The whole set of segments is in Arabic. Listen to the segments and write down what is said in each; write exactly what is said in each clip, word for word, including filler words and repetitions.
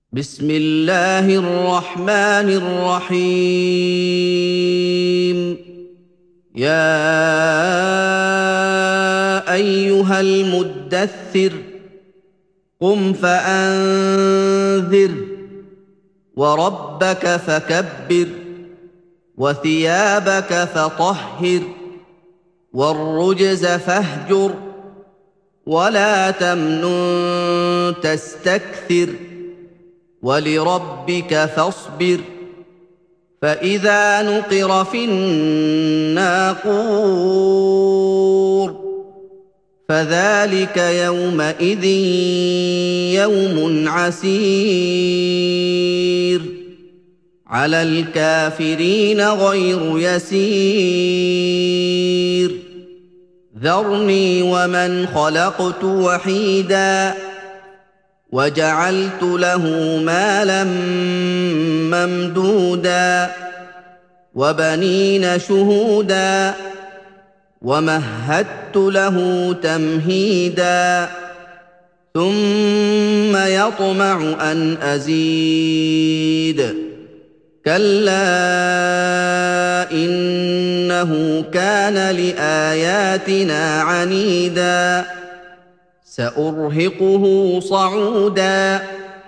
بسم الله الرحمن الرحيم. يا أيها المدثر قم فأنذر وربك فكبر وثيابك فطهر والرجز فاهجر ولا تمنن تستكثر ولربك فاصبر فإذا نقر في الناقور فذلك يومئذ يوم عسير على الكافرين غير يسير ذرني ومن خلقت وحيدا وجعلت له مالا ممدودا وبنين شهودا ومهدت له تمهيدا ثم يطمع أن أزيد كلا إنه كان لآياتنا عنيدا سأرهقه صعودا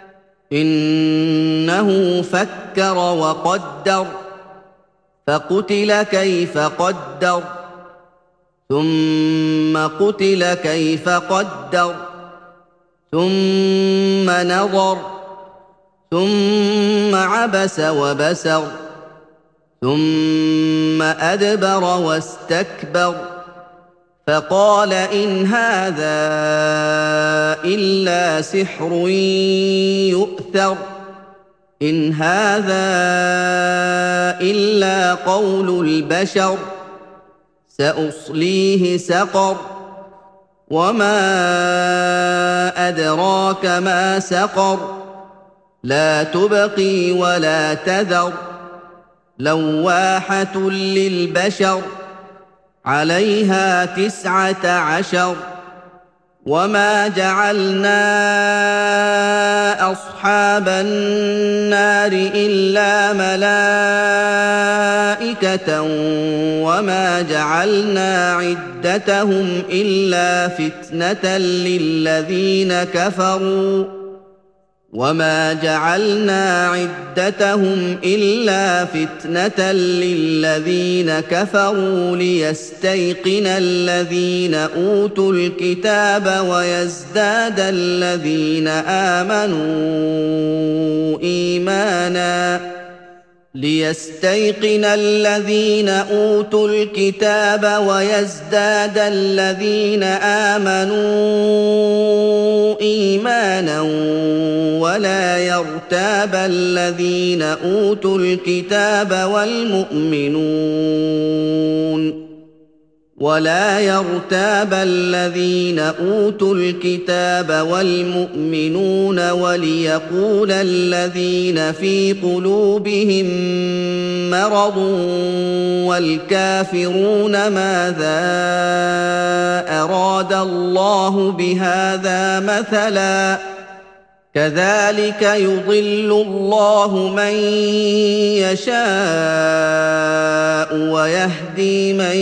إنه فكر وقدر فقتل كيف قدر ثم قتل كيف قدر ثم نظر ثم عبس وبسر ثم أدبر واستكبر فقال إن هذا إلا سحر يؤثر إن هذا إلا قول البشر سأصليه سقر وما أدراك ما سقر لا تبقي ولا تذر لواحة للبشر عليها تسعة عشر وما جعلنا أصحاب النار إلا ملائكة وما جعلنا عدتهم إلا فتنة للذين كفروا وما جعلنا عدتهم إلا فتنة للذين كفروا ليستيقن الذين أوتوا الكتاب ويزداد الذين آمنوا إيمانا ليستيقن الذين أوتوا الكتاب ويزداد الذين آمنوا إيمانا ولا يرتاب الذين أوتوا الكتاب والمؤمنون ولا يرتاب الذين أوتوا الكتاب والمؤمنون وليقول الذين في قلوبهم مرض والكافرون ماذا أراد الله بهذا مثلا كذلك يضل الله من يشاء ويهدي من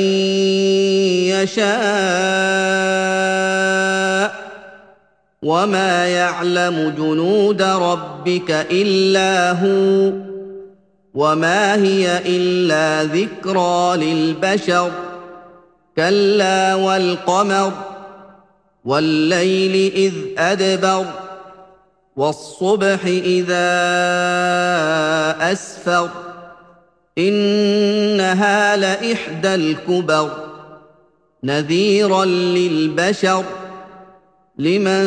يشاء وما يعلم جنود ربك إلا هو وما هي إلا ذكرى للبشر كلا والقمر والليل إذ أدبر والصبح إذا أسفر إنها لإحدى الكبر نذيرا للبشر لمن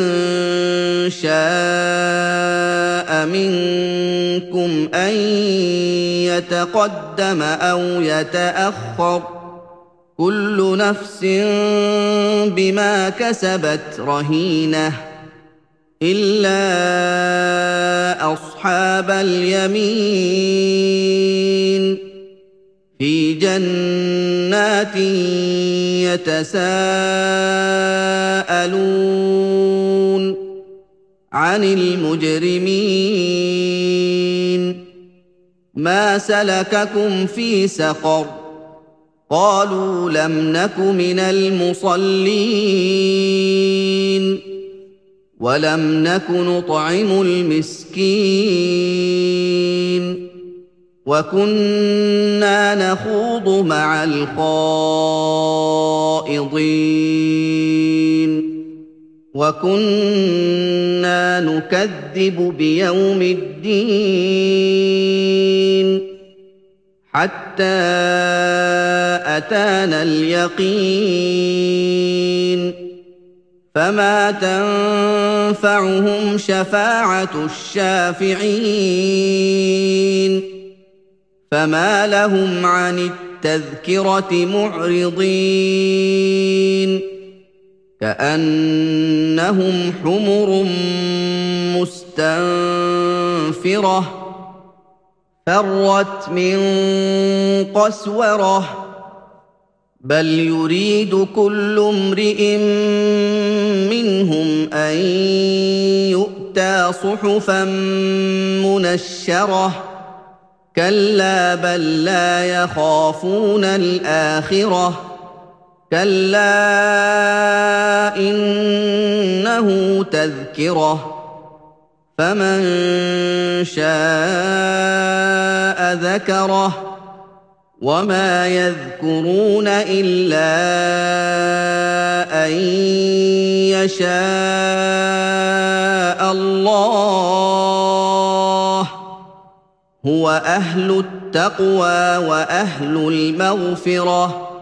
شاء منكم أن يتقدم أو يتأخر كل نفس بما كسبت رهينة إلا أصحاب اليمين في جنات يتساءلون عن المجرمين ما سلككم في سقر قالوا لم نك من المصلين ولم نك نطعم المسكين وكنا نخوض مع الخائضين وكنا نكذب بيوم الدين حتى أتانا اليقين فما تنفعهم شفاعة الشافعين فما لهم عن التذكرة معرضين كأنهم حمر مستنفرة فرت من قسوره بل يريد كل امرئ منهم ان يؤتى صحفا منشره كلا بل لا يخافون الاخره كلا انه تذكره فمن شاء ذكره وما يذكرون الا ان يشاء الله هو اهل التقوى واهل المغفره